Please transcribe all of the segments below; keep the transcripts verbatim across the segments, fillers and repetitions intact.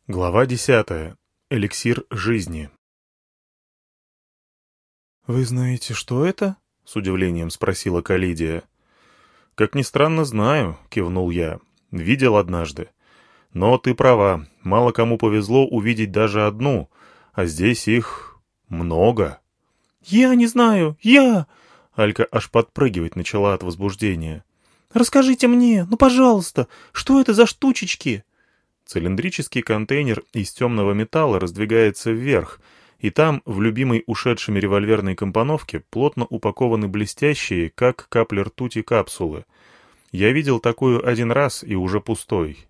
Глава десятая. Эликсир жизни. «Вы знаете, что это?» — с удивлением спросила Калидия. «Как ни странно, знаю», — кивнул я. «Видел однажды. Но ты права, мало кому повезло увидеть даже одну, а здесь их много». «Я не знаю, я!» Алька аж подпрыгивать начала от возбуждения. «Расскажите мне, ну пожалуйста, что это за штучечки?» Цилиндрический контейнер из темного металла раздвигается вверх, и там, в любимой ушедшими револьверной компоновке, плотно упакованы блестящие, как капли ртути, капсулы. Я видел такую один раз и уже пустой.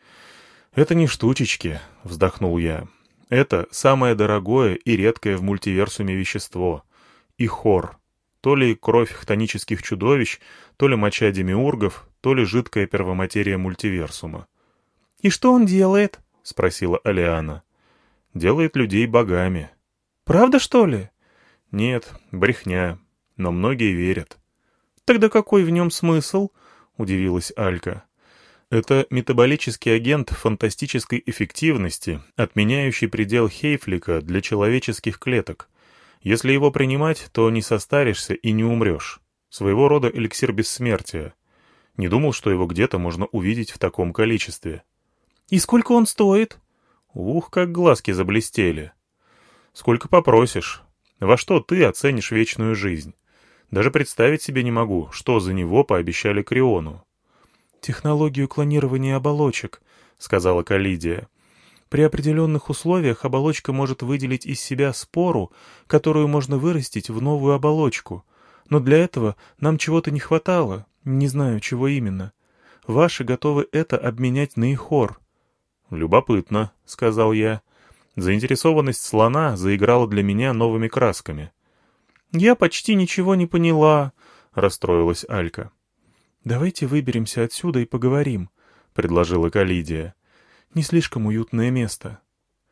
«Это не штучечки», — вздохнул я. «Это самое дорогое и редкое в мультиверсуме вещество. Ихор. То ли кровь хтонических чудовищ, то ли моча демиургов, то ли жидкая первоматерия мультиверсума. «И что он делает?» — спросила Алиана. «Делает людей богами». «Правда, что ли?» «Нет, брехня. Но многие верят». «Тогда какой в нем смысл?» — удивилась Алька. «Это метаболический агент фантастической эффективности, отменяющий предел Хейфлика для человеческих клеток. Если его принимать, то не состаришься и не умрешь. Своего рода эликсир бессмертия. Не думал, что его где-то можно увидеть в таком количестве». «И сколько он стоит?» Ух, как глазки заблестели. «Сколько попросишь. Во что ты оценишь вечную жизнь? Даже представить себе не могу, что за него пообещали Криону». «Технологию клонирования оболочек», — сказала Калидия. «При определенных условиях оболочка может выделить из себя спору, которую можно вырастить в новую оболочку. Но для этого нам чего-то не хватало, не знаю, чего именно. Ваши готовы это обменять на ихор». «Любопытно», — сказал я. Заинтересованность слона заиграла для меня новыми красками. «Я почти ничего не поняла», — расстроилась Алька. «Давайте выберемся отсюда и поговорим», — предложила Калидия. «Не слишком уютное место».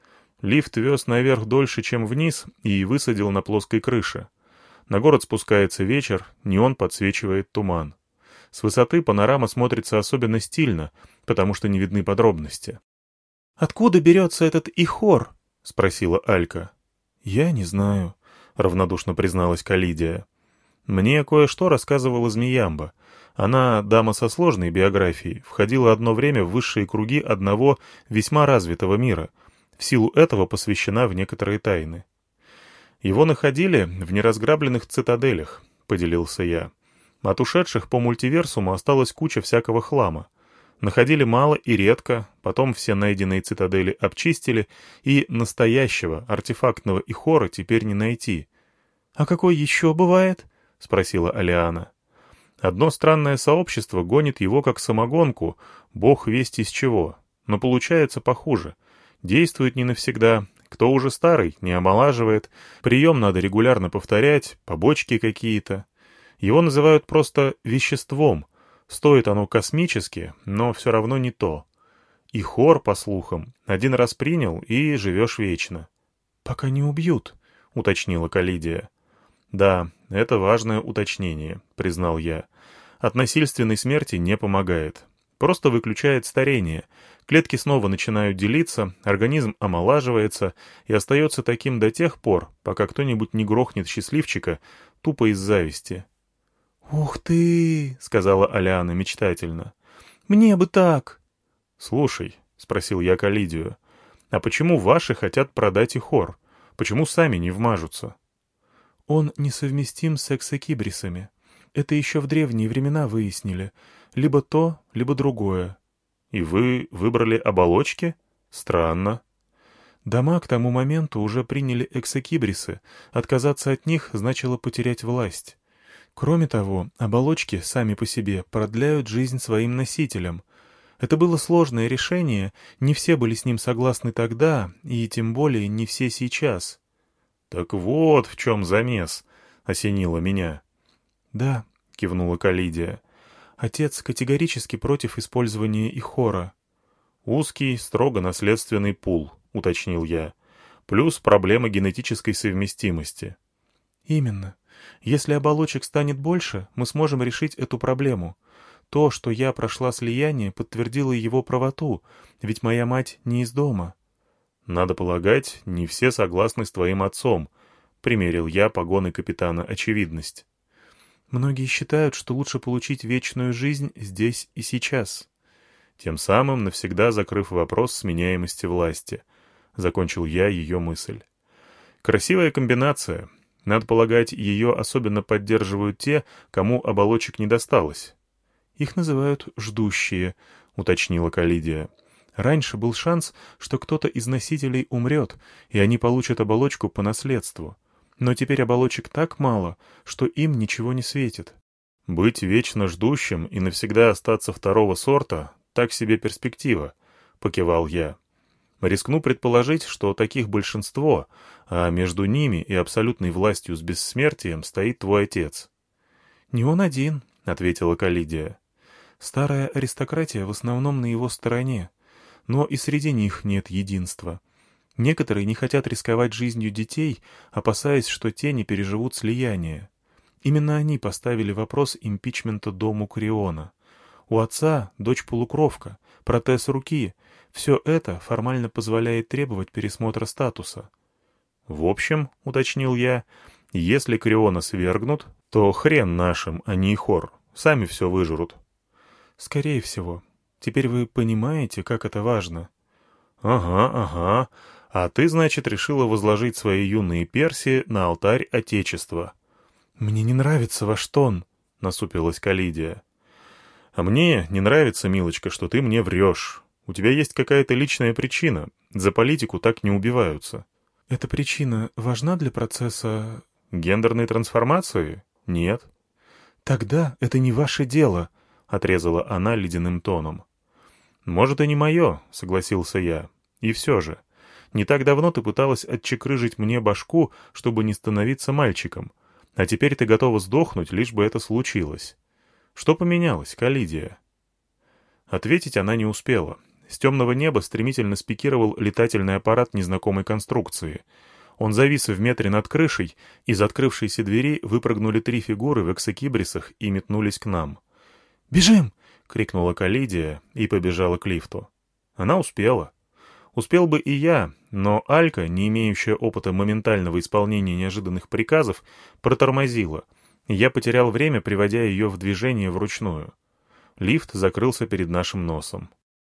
Лифт вез наверх дольше, чем вниз, и высадил на плоской крыше. На город спускается вечер, неон подсвечивает туман. С высоты панорама смотрится особенно стильно, потому что не видны подробности. «Откуда берется этот ихор?» — спросила Алька. «Я не знаю», — равнодушно призналась Калидия. «Мне кое-что рассказывала Змеямба. Она, дама со сложной биографией, входила одно время в высшие круги одного весьма развитого мира, в силу этого посвящена в некоторые тайны. Его находили в неразграбленных цитаделях», — поделился я. «От ушедших по мультиверсуму осталась куча всякого хлама. Находили мало и редко, потом все найденные цитадели обчистили, и настоящего, артефактного ихора теперь не найти». «А какой еще бывает?» — спросила Алиана. «Одно странное сообщество гонит его как самогонку, бог весть из чего, но получается похуже. Действует не навсегда, кто уже старый, не омолаживает, прием надо регулярно повторять, побочки какие-то. Его называют просто веществом. Стоит оно космически, но все равно не то. И хор, по слухам, один раз принял и живешь вечно». «Пока не убьют», — уточнила Калидия. «Да, это важное уточнение», — признал я. «От насильственной смерти не помогает. Просто выключает старение. Клетки снова начинают делиться, организм омолаживается и остается таким до тех пор, пока кто-нибудь не грохнет счастливчика тупо из зависти». «Ух ты!» — сказала Алиана мечтательно. «Мне бы так!» «Слушай», — спросил я Калидию, — «а почему ваши хотят продать ихор? Почему сами не вмажутся?» «Он несовместим с эксокибрисами. Это еще в древние времена выяснили. Либо то, либо другое». «И вы выбрали оболочки? Странно». «Дома к тому моменту уже приняли эксокибрисы. Отказаться от них значило потерять власть. Кроме того, оболочки сами по себе продляют жизнь своим носителям. Это было сложное решение, не все были с ним согласны тогда, и тем более не все сейчас». «Так вот в чем замес», — осенило меня. «Да», — кивнула Калидия. «Отец категорически против использования ихора». «Узкий, строго наследственный пул», — уточнил я. «Плюс проблема генетической совместимости». «Именно. Если оболочек станет больше, мы сможем решить эту проблему. То, что я прошла слияние, подтвердило его правоту, ведь моя мать не из дома». «Надо полагать, не все согласны с твоим отцом», — примерил я погоны капитана очевидность. «Многие считают, что лучше получить вечную жизнь здесь и сейчас». Тем самым навсегда закрыв вопрос сменяемости власти. Закончил я ее мысль. Красивая комбинация. Надо полагать, ее особенно поддерживают те, кому оболочек не досталось. «Их называют «ждущие», — уточнила Калидия. «Раньше был шанс, что кто-то из носителей умрет, и они получат оболочку по наследству. Но теперь оболочек так мало, что им ничего не светит». «Быть вечно ждущим и навсегда остаться второго сорта — так себе перспектива», — покивал я. «Рискну предположить, что таких большинство, а между ними и абсолютной властью с бессмертием стоит твой отец». «Не он один», — ответила Калидия. «Старая аристократия в основном на его стороне, но и среди них нет единства. Некоторые не хотят рисковать жизнью детей, опасаясь, что те не переживут слияние. Именно они поставили вопрос импичмента дому Криона. У отца дочь-полукровка, протез руки. Все это формально позволяет требовать пересмотра статуса». «В общем, — уточнил я, — если Криона свергнут, то хрен нашим, а не Ихор. Сами все выжрут». «Скорее всего. Теперь вы понимаете, как это важно». «Ага, ага. А ты, значит, решила возложить свои юные перси на алтарь Отечества». «Мне не нравится ваш тон», — насупилась Калидия. «А мне не нравится, милочка, что ты мне врешь. У тебя есть какая-то личная причина. За политику так не убиваются». «Эта причина важна для процесса...» «Гендерной трансформации? Нет». «Тогда это не ваше дело», — отрезала она ледяным тоном. «Может, и не мое», — согласился я. «И все же. Не так давно ты пыталась отчекрыжить мне башку, чтобы не становиться мальчиком. А теперь ты готова сдохнуть, лишь бы это случилось. Что поменялось, Калидия?» Ответить она не успела. С темного неба стремительно спикировал летательный аппарат незнакомой конструкции. Он завис в метре над крышей, из открывшейся двери выпрыгнули три фигуры в эксокибрисах и метнулись к нам. «Бежим!» — крикнула Калидия и побежала к лифту. Она успела. Успел бы и я, но Алька, не имеющая опыта моментального исполнения неожиданных приказов, протормозила, и я потерял время, приводя ее в движение вручную. Лифт закрылся перед нашим носом.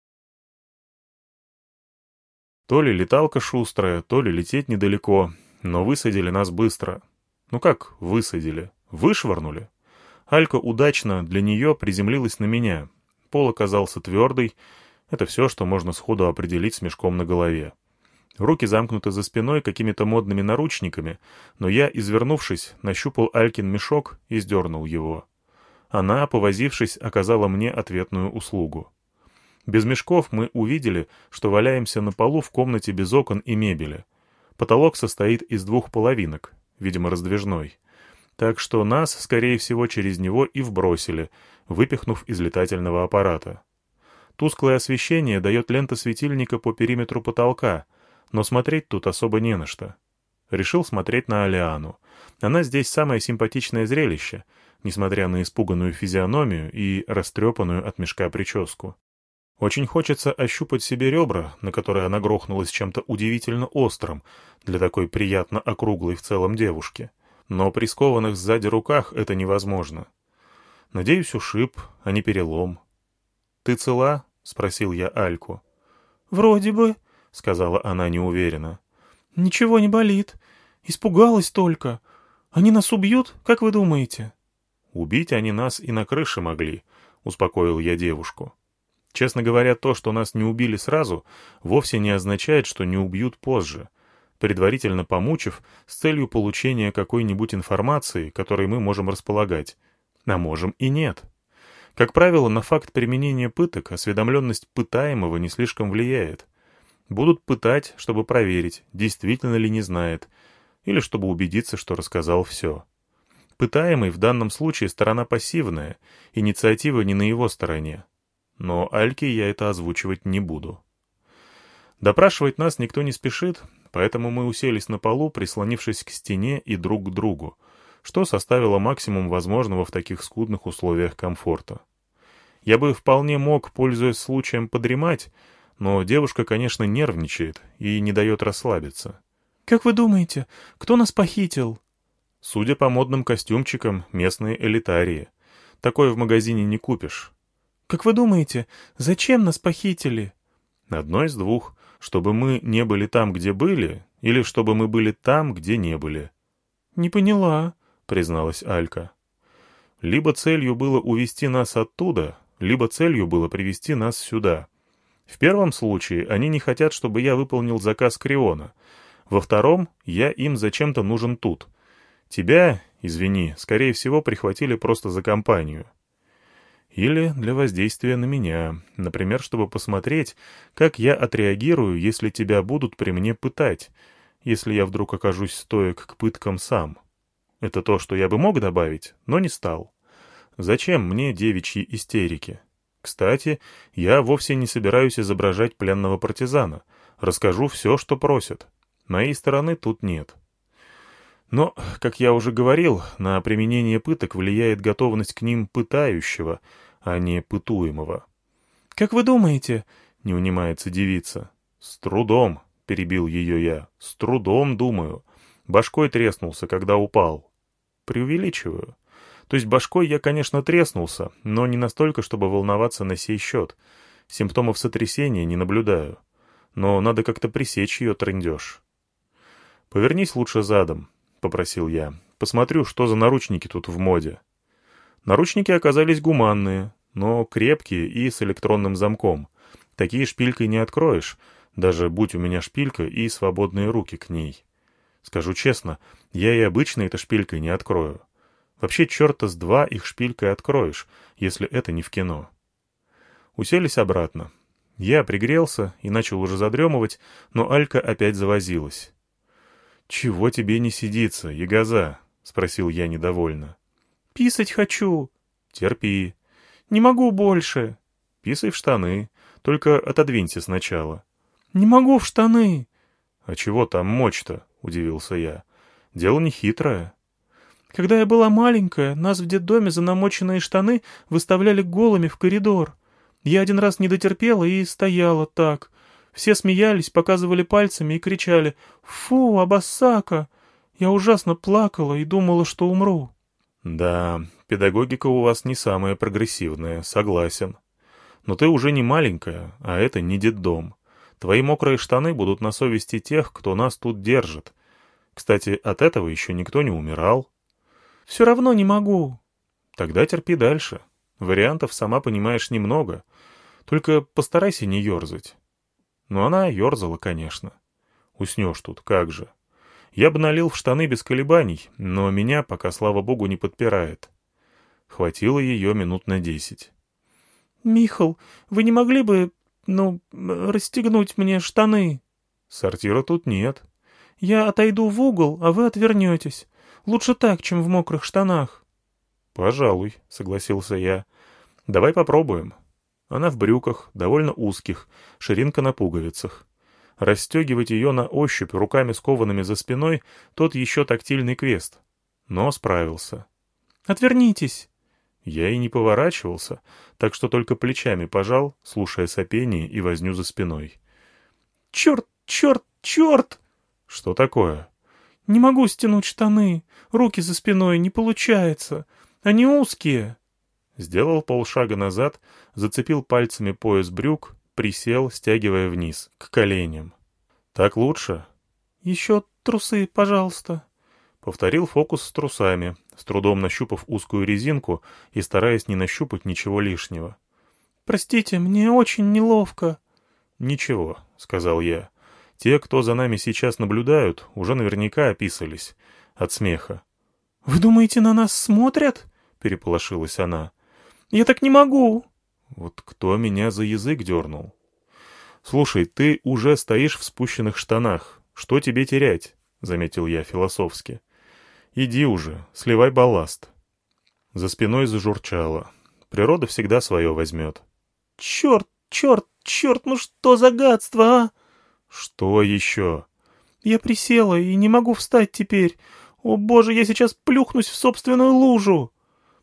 То ли леталка шустрая, то ли лететь недалеко, но высадили нас быстро. Ну как высадили? Вышвырнули. Алька удачно для нее приземлилась на меня. Пол оказался твердый. Это все, что можно сходу определить с мешком на голове. Руки замкнуты за спиной какими-то модными наручниками, но я, извернувшись, нащупал Алькин мешок и сдернул его. Она, повозившись, оказала мне ответную услугу. Без мешков мы увидели, что валяемся на полу в комнате без окон и мебели. Потолок состоит из двух половинок, видимо, раздвижной. Так что нас, скорее всего, через него и вбросили, выпихнув из летательного аппарата. Тусклое освещение дает лента светильника по периметру потолка, но смотреть тут особо не на что. Решил смотреть на Алиану. Она здесь самое симпатичное зрелище, несмотря на испуганную физиономию и растрепанную от мешка прическу. Очень хочется ощупать себе ребра, на которые она грохнулась чем-то удивительно острым для такой приятно округлой в целом девушки. Но при скованных сзади руках это невозможно. Надеюсь, ушиб, а не перелом. «Ты цела?» — спросил я Альку. «Вроде бы», — сказала она неуверенно. «Ничего не болит. Испугалась только. Они нас убьют, как вы думаете?» «Убить они нас и на крыше могли», — успокоил я девушку. «Честно говоря, то, что нас не убили сразу, вовсе не означает, что не убьют позже, предварительно помучив с целью получения какой-нибудь информации, которой мы можем располагать. А можем и нет. Как правило, на факт применения пыток осведомленность пытаемого не слишком влияет. Будут пытать, чтобы проверить, действительно ли не знает, или чтобы убедиться, что рассказал все. Пытаемый в данном случае сторона пассивная, инициатива не на его стороне. Но Альке я это озвучивать не буду. Допрашивать нас никто не спешит, поэтому мы уселись на полу, прислонившись к стене и друг к другу, что составило максимум возможного в таких скудных условиях комфорта. Я бы вполне мог, пользуясь случаем, подремать, но девушка, конечно, нервничает и не дает расслабиться. «Как вы думаете, кто нас похитил?» Судя по модным костюмчикам, местные элитарии. Такое в магазине не купишь. «Как вы думаете, зачем нас похитили?» Одно из двух. Чтобы мы не были там, где были, или чтобы мы были там, где не были. «Не поняла», — призналась Алька. Либо целью было увести нас оттуда, либо целью было привести нас сюда. В первом случае они не хотят, чтобы я выполнил заказ Криона. Во втором, я им зачем-то нужен тут. Тебя, извини, скорее всего, прихватили просто за компанию. Или для воздействия на меня, например, чтобы посмотреть, как я отреагирую, если тебя будут при мне пытать, если я вдруг окажусь стоек к пыткам сам. Это то, что я бы мог добавить, но не стал. Зачем мне девичьи истерики? Кстати, я вовсе не собираюсь изображать пленного партизана. Расскажу все, что просят. Моей стороны тут нет. Но, как я уже говорил, на применение пыток влияет готовность к ним пытающего, а не пытуемого. «Как вы думаете?» — не унимается девица. «С трудом», — перебил ее я, — «с трудом, думаю. Башкой треснулся, когда упал». Преувеличиваю. То есть башкой я, конечно, треснулся, но не настолько, чтобы волноваться на сей счет. Симптомов сотрясения не наблюдаю. Но надо как-то пресечь ее трындеж. «Повернись лучше задом», — попросил я. «Посмотрю, что за наручники тут в моде». Наручники оказались гуманные, но крепкие и с электронным замком. Такие шпилькой не откроешь, даже будь у меня шпилька и свободные руки к ней. Скажу честно, я и обычной этой шпилькой не открою. Вообще, черта с два их шпилькой откроешь, если это не в кино. Уселись обратно. Я пригрелся и начал уже задремывать, но Алька опять завозилась. «Чего тебе не сидится, ягоза?» — спросил я недовольно. «Писать хочу». «Терпи». «Не могу больше». «Писай в штаны, только отодвинься сначала». «Не могу в штаны». «А чего там мочь-то?» — удивился я. «Дело не хитрое». «Когда я была маленькая, нас в детдоме за намоченные штаны выставляли голыми в коридор. Я один раз не дотерпела и стояла так. Все смеялись, показывали пальцами и кричали: «Фу, Абасака!» Я ужасно плакала и думала, что умру». «Да, педагогика у вас не самая прогрессивная, согласен. Но ты уже не маленькая, а это не детдом. Твои мокрые штаны будут на совести тех, кто нас тут держит. Кстати, от этого еще никто не умирал». «Все равно не могу». «Тогда терпи дальше. Вариантов, сама понимаешь, немного. Только постарайся не ерзать». Но она ерзала, конечно. Уснешь тут, как же. Я бы налил в штаны без колебаний, но меня пока, слава богу, не подпирает. Хватило ее минут на десять. «Михал, вы не могли бы, ну, расстегнуть мне штаны?» «Сортира тут нет». «Я отойду в угол, а вы отвернетесь. Лучше так, чем в мокрых штанах». «Пожалуй», — согласился я. «Давай попробуем». Она в брюках, довольно узких, ширинка на пуговицах. Расстегивать ее на ощупь руками скованными за спиной — тот еще тактильный квест. Но справился. «Отвернитесь». Я и не поворачивался, так что только плечами пожал, слушая сопение и возню за спиной. «Черт, черт, черт!» «Что такое?» «Не могу стянуть штаны. Руки за спиной, не получается. Они узкие». Сделал полшага назад, зацепил пальцами пояс брюк, присел, стягивая вниз, к коленям. «Так лучше?» «Еще трусы, пожалуйста». Повторил фокус с трусами, с трудом нащупав узкую резинку и стараясь не нащупать ничего лишнего. «Простите, мне очень неловко». «Ничего», — сказал я. «Те, кто за нами сейчас наблюдают, уже наверняка описались. От смеха». «Вы думаете, на нас смотрят?» — переполошилась она. «Я так не могу». Вот кто меня за язык дернул? «Слушай, ты уже стоишь в спущенных штанах. Что тебе терять?» — заметил я философски. «Иди уже, сливай балласт». За спиной зажурчало. Природа всегда свое возьмет. «Черт, черт, черт, ну что за гадство, а?» «Что еще?» «Я присела и не могу встать теперь. О боже, я сейчас плюхнусь в собственную лужу».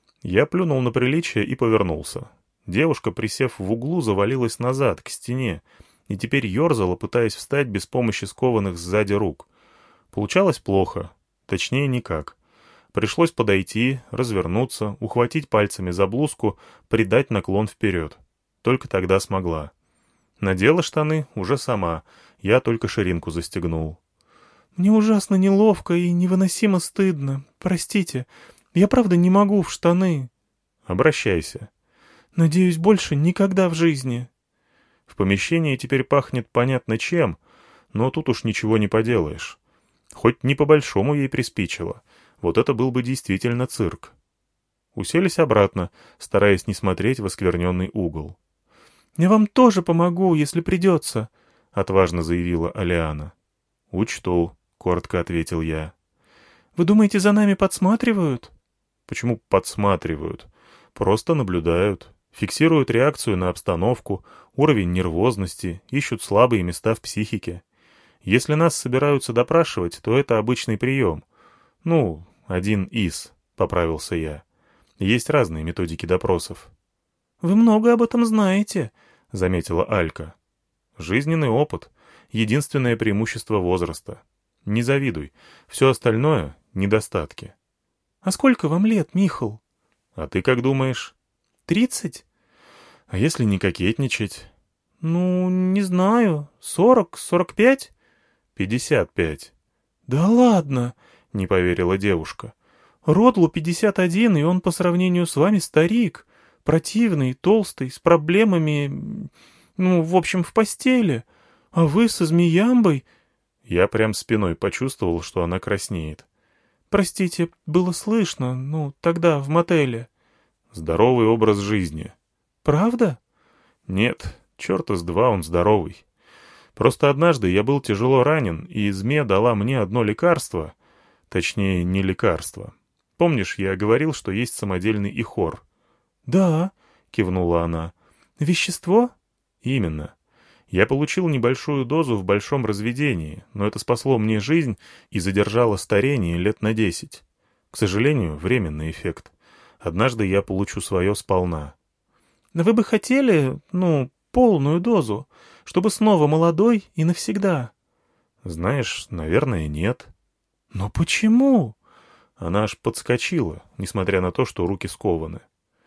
Я плюнул на приличие и повернулся. Девушка, присев в углу, завалилась назад, к стене, и теперь ерзала, пытаясь встать без помощи скованных сзади рук. Получалось плохо, точнее никак. Пришлось подойти, развернуться, ухватить пальцами за блузку, придать наклон вперед. Только тогда смогла. Надела штаны уже сама, я только ширинку застегнул. «Мне ужасно неловко и невыносимо стыдно. Простите, я правда не могу в штаны». «Обращайся». «Надеюсь, больше никогда в жизни». В помещении теперь пахнет понятно чем, но тут уж ничего не поделаешь. Хоть не по-большому ей приспичило. Вот это был бы действительно цирк. Уселись обратно, стараясь не смотреть в оскверненный угол. «Я вам тоже помогу, если придется», — отважно заявила Алиана. «Учту», — коротко ответил я. «Вы думаете, за нами подсматривают?» «Почему подсматривают? Просто наблюдают, фиксируют реакцию на обстановку, уровень нервозности, ищут слабые места в психике. Если нас собираются допрашивать, то это обычный прием. Ну, один из», — поправился я. «Есть разные методики допросов». «Вы много об этом знаете», — заметила Алька. «Жизненный опыт — единственное преимущество возраста. Не завидуй, все остальное — недостатки». «А сколько вам лет, Михал?» «А ты как думаешь?» «Тридцать?» «А если не кокетничать?» «Ну, не знаю. Сорок, сорок пять?» «Пятьдесят пять». «Да ладно!» — не поверила девушка. «Родлу пятьдесят один, и он по сравнению с вами старик. Противный, толстый, с проблемами... Ну, в общем, в постели. А вы со змеямбой...» Я прям спиной почувствовал, что она краснеет. «Простите, было слышно, ну, тогда, в мотеле». «Здоровый образ жизни». «Правда?» «Нет, черта с два он здоровый. Просто однажды я был тяжело ранен, и зме дала мне одно лекарство. Точнее, не лекарство. Помнишь, я говорил, что есть самодельный ихор?» «Да», — кивнула она. «Вещество?» «Именно. Я получил небольшую дозу в большом разведении, но это спасло мне жизнь и задержало старение лет на десять. К сожалению, временный эффект. Однажды я получу свое сполна». «Вы бы хотели, ну, полную дозу, чтобы снова молодой и навсегда?» «Знаешь, наверное, нет». «Но почему?» Она аж подскочила, несмотря на то, что руки скованы.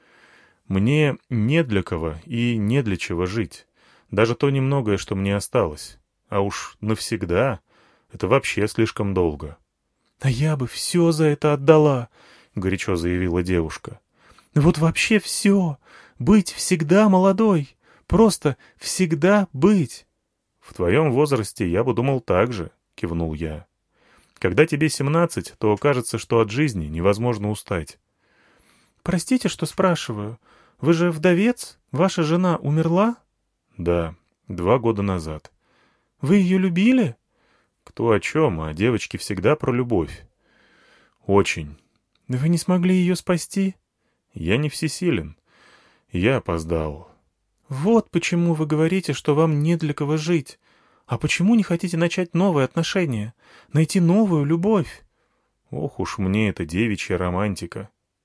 «Мне не для кого и не для чего жить. Даже то немногое, что мне осталось. А уж навсегда — это вообще слишком долго». «А я бы все за это отдала», — горячо заявила девушка. «Вот вообще все. Быть всегда молодой. Просто всегда быть». «В твоем возрасте я бы думал так же», — кивнул я. «Когда тебе семнадцать, то кажется, что от жизни невозможно устать». «Простите, что спрашиваю. Вы же вдовец? Ваша жена умерла?» «Да, два года назад». «Вы ее любили?» «Кто о чем, а девочки всегда про любовь». «Очень». «Вы не смогли ее спасти?» «Я не всесилен. Я опоздал». «Вот почему вы говорите, что вам не для кого жить. А почему не хотите начать новые отношения? Найти новую любовь?» «Ох уж мне эта девичья романтика.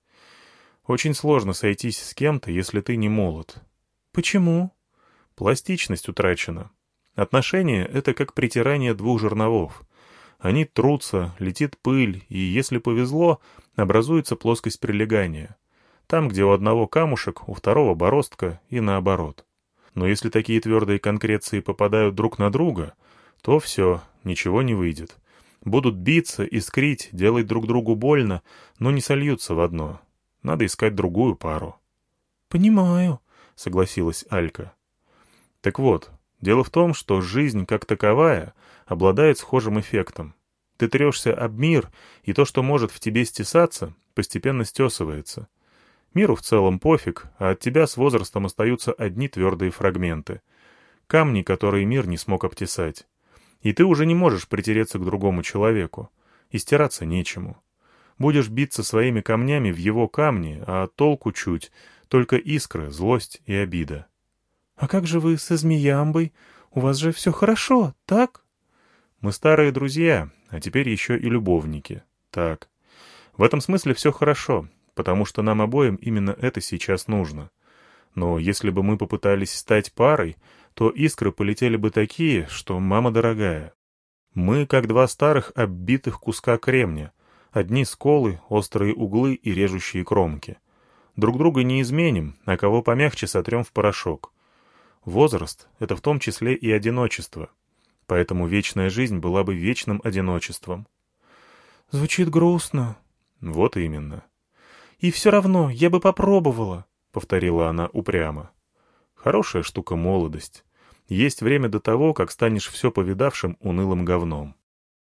Очень сложно сойтись с кем-то, если ты не молод». «Почему?» «Пластичность утрачена. Отношения — это как притирание двух жерновов. Они трутся, летит пыль, и, если повезло, образуется плоскость прилегания. Там, где у одного камушек, у второго бороздка, и наоборот. Но если такие твердые конкреции попадают друг на друга, то все, ничего не выйдет. Будут биться, искрить, делать друг другу больно, но не сольются в одно. Надо искать другую пару». «Понимаю», — согласилась Алька. «Так вот, дело в том, что жизнь как таковая обладает схожим эффектом. Ты трешься об мир, и то, что может в тебе стесаться, постепенно стесывается. Миру в целом пофиг, а от тебя с возрастом остаются одни твердые фрагменты. Камни, которые мир не смог обтесать. И ты уже не можешь притереться к другому человеку. И стираться нечему. Будешь биться своими камнями в его камни, а толку чуть, только искры, злость и обида». «А как же вы со змеямбой? У вас же все хорошо, так?» «Мы старые друзья, а теперь еще и любовники. Так. В этом смысле все хорошо, потому что нам обоим именно это сейчас нужно. Но если бы мы попытались стать парой, то искры полетели бы такие, что мама дорогая. Мы как два старых оббитых куска кремня. Одни сколы, острые углы и режущие кромки. Друг друга не изменим, а кого помягче сотрем в порошок. Возраст — это в том числе и одиночество. Поэтому вечная жизнь была бы вечным одиночеством. Звучит грустно. Вот именно. И все равно я бы попробовала, — повторила она упрямо. Хорошая штука молодость. Есть время до того, как станешь все повидавшим унылым говном.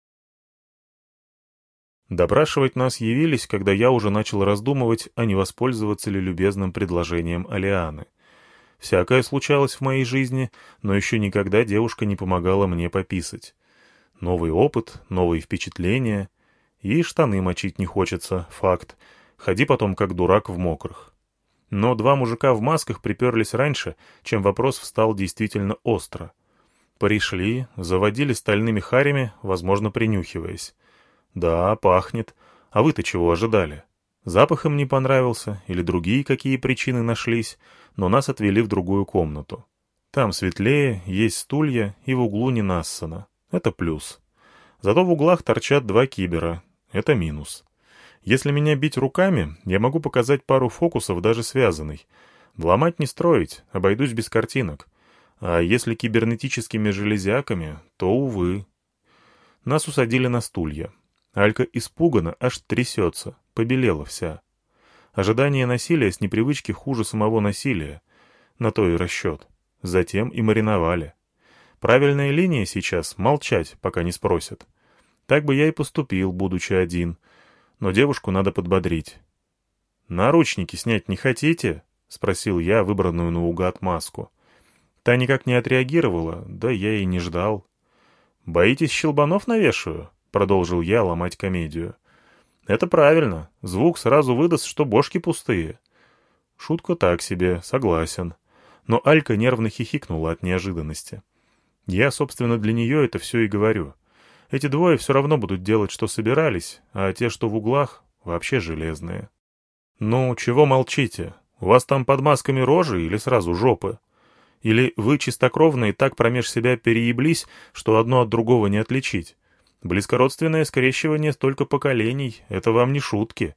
Допрашивать нас явились, когда я уже начал раздумывать, а не воспользоваться ли любезным предложением Алианы. Всякое случалось в моей жизни, но еще никогда девушка не помогала мне пописать. Новый опыт, новые впечатления. И штаны мочить не хочется, факт. Ходи потом как дурак в мокрых. Но два мужика в масках приперлись раньше, чем вопрос встал действительно остро. Пришли, заводили стальными харями, возможно, принюхиваясь. Да, пахнет. А вы-то чего ожидали? Запах им не понравился, или другие какие причины нашлись, но нас отвели в другую комнату. Там светлее, есть стулья, и в углу не нассано. Это плюс. Зато в углах торчат два кибера. Это минус. Если меня бить руками, я могу показать пару фокусов даже связанный. Вломать не строить, обойдусь без картинок. А если кибернетическими железяками, то, увы. Нас усадили на стулья. Алька испуганно, аж трясется, побелела вся. Ожидание насилия с непривычки хуже самого насилия. На то и расчет. Затем и мариновали. Правильная линия сейчас — молчать, пока не спросят. Так бы я и поступил, будучи один. Но девушку надо подбодрить. «Наручники снять не хотите?» — спросил я выбранную наугад маску. Та никак не отреагировала, да я и не ждал. «Боитесь, щелбанов навешаю?» — продолжил я ломать комедию. «Это правильно. Звук сразу выдаст, что бошки пустые». Шутка так себе, согласен. Но Алька нервно хихикнула от неожиданности. Я, собственно, для нее это все и говорю. Эти двое все равно будут делать, что собирались, а те, что в углах, вообще железные. «Ну, чего молчите? У вас там под масками рожи или сразу жопы? Или вы чистокровные так промеж себя перееблись, что одно от другого не отличить? Близкородственное скрещивание столько поколений — это вам не шутки».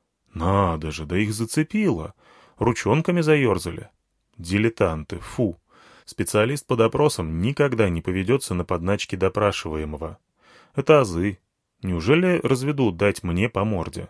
«Надо же, да их зацепило. Ручонками заерзали. Дилетанты, фу. Специалист по допросам никогда не поведется на подначки допрашиваемого. Это азы. Неужели разведут дать мне по морде?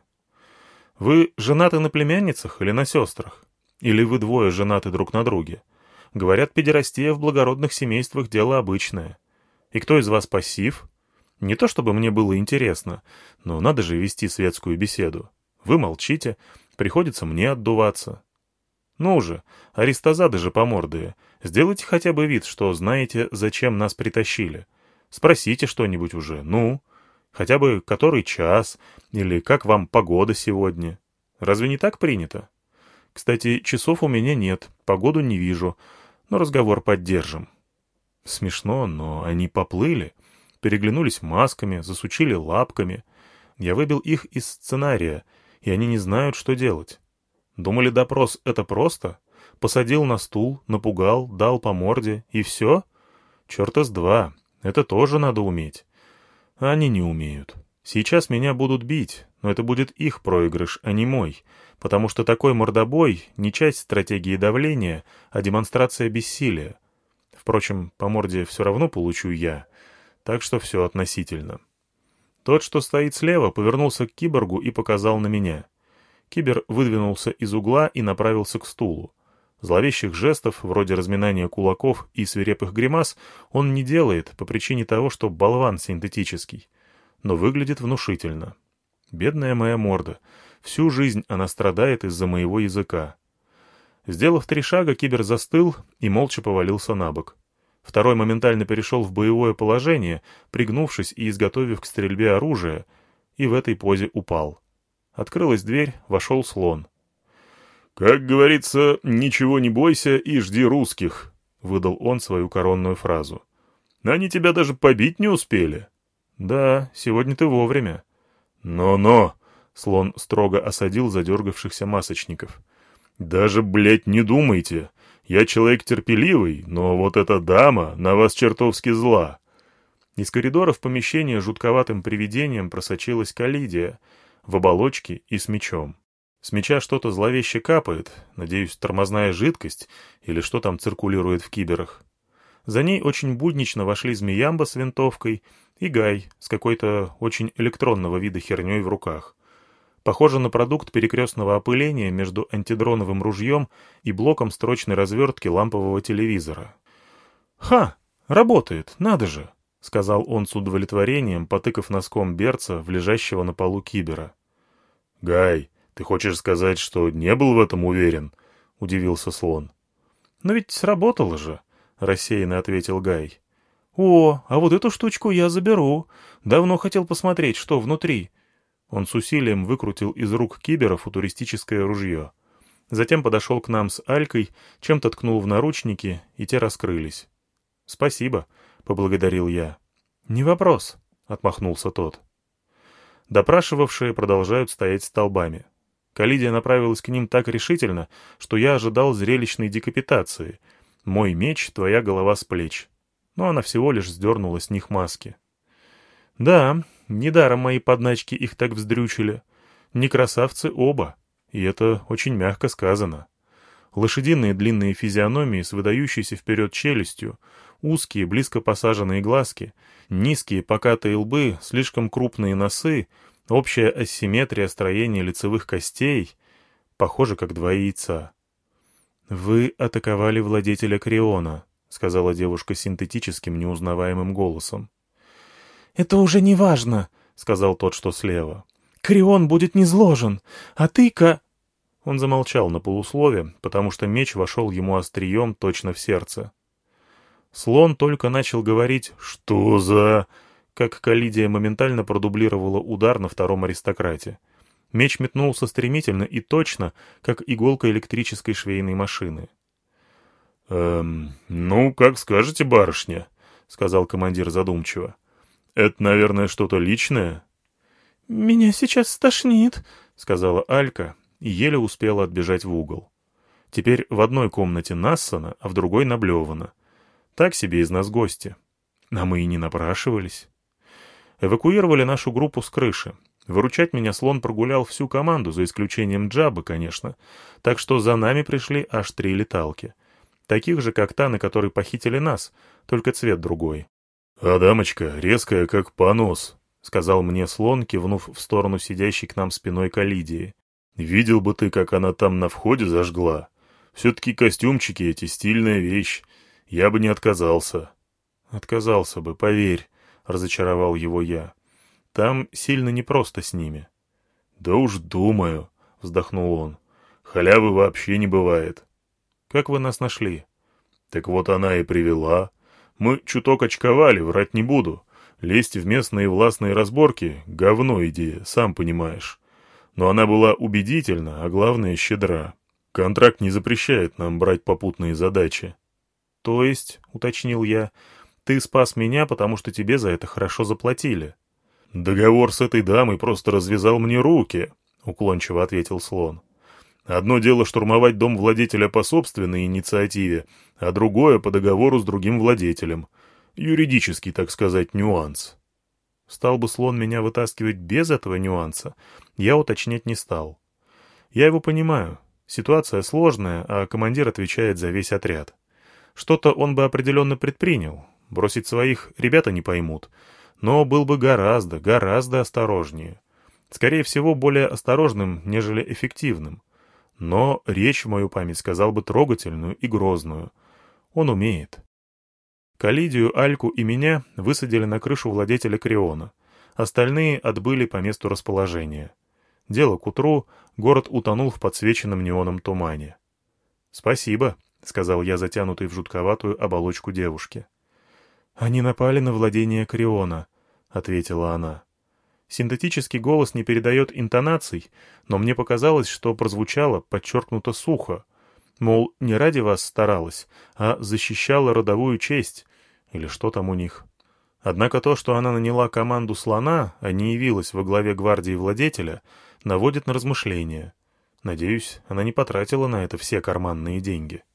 Вы женаты на племянницах или на сестрах? Или вы двое женаты друг на друге? Говорят, педерастия в благородных семействах дело обычное. И кто из вас пассив? Не то чтобы мне было интересно, но надо же вести светскую беседу. Вы молчите, приходится мне отдуваться. Ну же, аристозады же помордые, сделайте хотя бы вид, что знаете, зачем нас притащили. Спросите что-нибудь уже, ну, хотя бы который час, или как вам погода сегодня. Разве не так принято? Кстати, часов у меня нет, погоду не вижу, но разговор поддержим. Смешно, но они поплыли, переглянулись масками, засучили лапками. Я выбил их из сценария, и они не знают, что делать. Думали, допрос — это просто? Посадил на стул, напугал, дал по морде, и все? Черта с два, это тоже надо уметь. Они не умеют. Сейчас меня будут бить, но это будет их проигрыш, а не мой, потому что такой мордобой — не часть стратегии давления, а демонстрация бессилия. Впрочем, по морде все равно получу я, так что все относительно. Тот, что стоит слева, повернулся к киборгу и показал на меня. Кибер выдвинулся из угла и направился к стулу. Зловещих жестов, вроде разминания кулаков и свирепых гримас, он не делает по причине того, что болван синтетический. Но выглядит внушительно. Бедная моя морда. Всю жизнь она страдает из-за моего языка. Сделав три шага, кибер застыл и молча повалился на бок. Второй моментально перешел в боевое положение, пригнувшись и изготовив к стрельбе оружие, и в этой позе упал. Открылась дверь, вошел слон. «Как говорится, ничего не бойся и жди русских», — выдал он свою коронную фразу. «Они тебя даже побить не успели». «Да, сегодня ты вовремя». «Но-но», — слон строго осадил задергавшихся масочников. «Даже, блядь, не думайте. Я человек терпеливый, но вот эта дама на вас чертовски зла». Из коридора в помещение жутковатым привидением просочилась Калидия в оболочке и с мечом. С меча что-то зловеще капает, надеюсь, тормозная жидкость или что там циркулирует в киберах. За ней очень буднично вошли Змеямба с винтовкой и Гай с какой-то очень электронного вида херней в руках. Похоже на продукт перекрестного опыления между антидроновым ружьем и блоком строчной развертки лампового телевизора. «Ха! Работает, надо же!» — сказал он с удовлетворением, потыкав носком берца в лежащего на полу кибера. «Гай, ты хочешь сказать, что не был в этом уверен?» — удивился слон. «Но ведь сработало же», — рассеянно ответил Гай. «О, а вот эту штучку я заберу. Давно хотел посмотреть, что внутри». Он с усилием выкрутил из рук кибера футуристическое ружье. Затем подошел к нам с Алькой, чем-то ткнул в наручники, и те раскрылись. «Спасибо», — поблагодарил я. «Не вопрос», — отмахнулся тот. Допрашивавшие продолжают стоять столбами. Калидия направилась к ним так решительно, что я ожидал зрелищной декапитации. «Мой меч, твоя голова с плеч». Но она всего лишь сдернула с них маски. Да, недаром мои подначки их так вздрючили. Не красавцы оба, и это очень мягко сказано. Лошадиные длинные физиономии с выдающейся вперед челюстью, узкие, близко посаженные глазки, низкие покатые лбы, слишком крупные носы, общая асимметрия строения лицевых костей, похоже, как два яйца. «Вы атаковали владетеля Криона», — сказала девушка синтетическим, неузнаваемым голосом. «Это уже не важно», — сказал тот, что слева. «Крион будет низложен, а ты-ка...» Он замолчал на полуслове, потому что меч вошел ему острием точно в сердце. Слон только начал говорить «Что за...», как Калидия моментально продублировала удар на втором аристократе. Меч метнулся стремительно и точно, как иголка электрической швейной машины. «Эм, ну, как скажете, барышня», — сказал командир задумчиво. «Это, наверное, что-то личное?» «Меня сейчас стошнит», — сказала Алька и еле успела отбежать в угол. Теперь в одной комнате нассана, а в другой наблевано. Так себе из нас гости. А мы и не напрашивались. Эвакуировали нашу группу с крыши. Выручать меня слон прогулял всю команду, за исключением Джабы, конечно, так что за нами пришли аж три леталки. Таких же, как та, на которой похитили нас, только цвет другой. «А дамочка резкая, как понос», — сказал мне слон, кивнув в сторону сидящей к нам спиной Калидии. «Видел бы ты, как она там на входе зажгла. Все-таки костюмчики эти — стильная вещь. Я бы не отказался». «Отказался бы, поверь», — разочаровал его я. «Там сильно непросто с ними». «Да уж думаю», — вздохнул он. «Халявы вообще не бывает». «Как вы нас нашли?» «Так вот она и привела. Мы чуток очковали, врать не буду. Лезть в местные властные разборки — говно идея, сам понимаешь. Но она была убедительна, а главное — щедра. Контракт не запрещает нам брать попутные задачи». «То есть, — уточнил я, — ты спас меня, потому что тебе за это хорошо заплатили?» «Договор с этой дамой просто развязал мне руки», — уклончиво ответил слон. «Одно дело штурмовать дом владетеля по собственной инициативе, а другое — по договору с другим владетелем. Юридический, так сказать, нюанс». Стал бы слон меня вытаскивать без этого нюанса, я уточнять не стал. Я его понимаю. Ситуация сложная, а командир отвечает за весь отряд. Что-то он бы определенно предпринял. Бросить своих ребята не поймут. Но был бы гораздо, гораздо осторожнее. Скорее всего, более осторожным, нежели эффективным. Но речь в мою память сказал бы трогательную и грозную. Он умеет. Калидию, Альку и меня высадили на крышу владетеля Криона. Остальные отбыли по месту расположения. Дело к утру, город утонул в подсвеченном неоном тумане. «Спасибо», — сказал я затянутой в жутковатую оболочку девушки. «Они напали на владение Криона», — ответила она. Синтетический голос не передает интонаций, но мне показалось, что прозвучало подчеркнуто сухо. Мол, не ради вас старалась, а защищала родовую честь, или что там у них. Однако то, что она наняла команду слона, а не явилась во главе гвардии владетеля, наводит на размышления. Надеюсь, она не потратила на это все карманные деньги.